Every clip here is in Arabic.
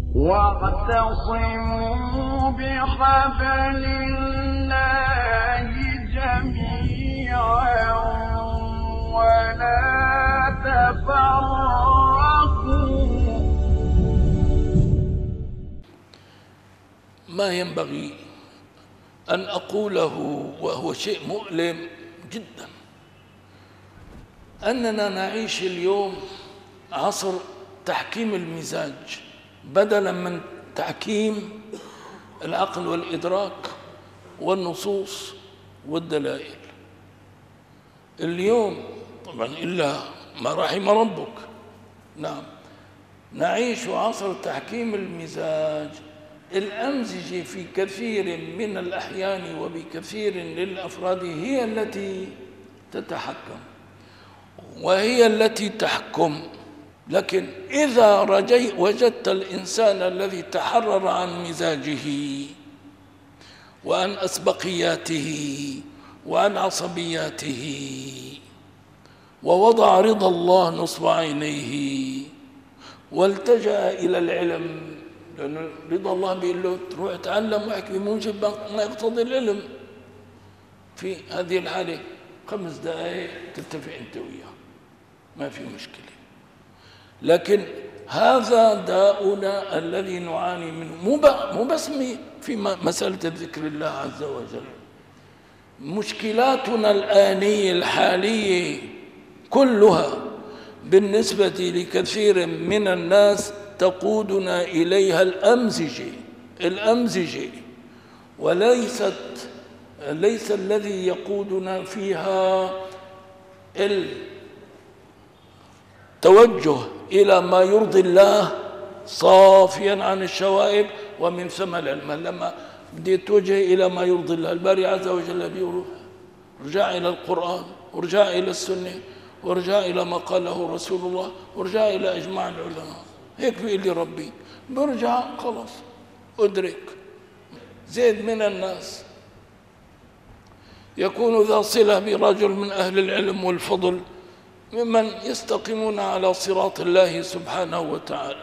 واعتصموا بحبل الله جميعا ولا تفرقوا. ما ينبغي أن أقوله وهو شيء مؤلم جدا، أننا نعيش اليوم عصر تحكيم المزاج بدلا من تحكيم العقل والإدراك والنصوص والدلائل. اليوم طبعا إلا ما رحم ربك، نعم، نعيش عصر تحكيم المزاج. الأمزجة في كثير من الأحيان وبكثير للأفراد هي التي تتحكم وهي التي تحكم. لكن إذا وجدت الإنسان الذي تحرر عن مزاجه وعن أسبقياته وعن عصبياته ووضع رضا الله نصب عينيه والتجأ إلى العلم، لأن رضا الله بيقول له تروح تعلم واحكي بموجب ما يقتضي العلم. في هذه الحالة 5 دقائق تتفق أنت وياه، ما في مشكلة. لكن هذا داؤنا الذي نعاني منه، مو بس في مسألة ذكر الله عز وجل. مشكلاتنا الآنية الحالية كلها بالنسبة لكثير من الناس تقودنا إليها الأمزجة ليس الذي يقودنا فيها التوجه إلى ما يرضي الله صافيا عن الشوائب ومن ثم العلم. لما بدي توجه إلى ما يرضي الله، الباري عز وجل بيقول ارجع إلى القرآن وارجع إلى السنة وارجع إلى ما قاله رسول الله وارجع إلى إجماع العلماء. هيك بيقول لي ربي، برجع خلاص أدرك. زيد من الناس يكون ذا صلة برجل من أهل العلم والفضل ممن يستقيمون على صراط الله سبحانه وتعالى.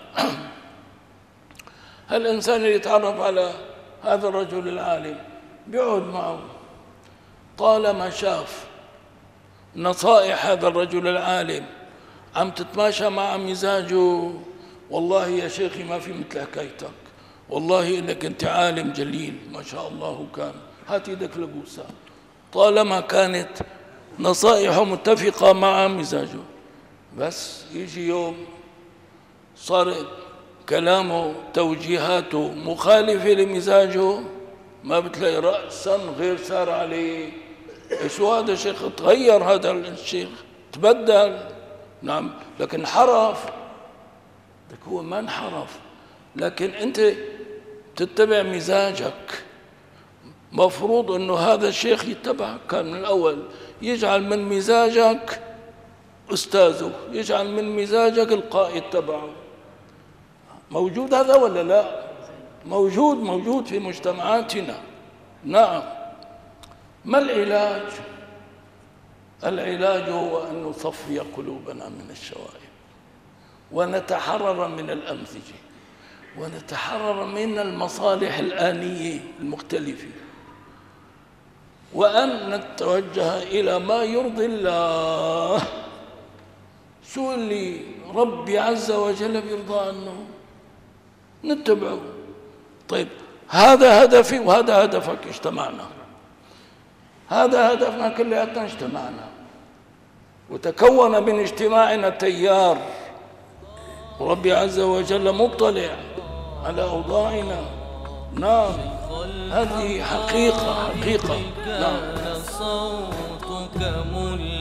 الإنسان اللي يتعرف على هذا الرجل العالم بيقعد معه، طالما شاف نصائح هذا الرجل العالم عم تتماشى مع مزاجه، والله يا شيخي ما في مثل حكايتك، والله إنك أنت عالم جليل ما شاء الله، كان هات يدك لبوسة. طالما كانت نصائحه متفقة مع مزاجه، بس يجي يوم صار كلامه توجيهاته مخالفة لمزاجه، ما بتلاقي رأسا غير سار عليه. شو هذا شيخ؟ تغير هذا الشيخ، تبدل، نعم، لكن حرف. هو ما انحرف، لكن أنت تتبع مزاجك. مفروض أنه هذا الشيخ يتبعك كان من الأول، يجعل من مزاجك أستاذه، يجعل من مزاجك القائد تبعه. موجود هذا ولا لا؟ موجود في مجتمعاتنا، نعم. ما العلاج؟ العلاج هو أن نصفي قلوبنا من الشوائب ونتحرر من الأمزجة ونتحرر من المصالح الآنية المختلفة، وأن نتوجه إلى ما يرضي الله. شو اللي ربي عز وجل بيرضى عنه نتبعه. طيب هذا هدفي وهذا هدفك، اجتمعنا، هذا هدفنا كلياتنا، اجتمعنا وتكون من اجتماعنا تيار، وربي عز وجل مطلع على أوضاعنا. نعم، هذه حقيقة، نعم. صوتك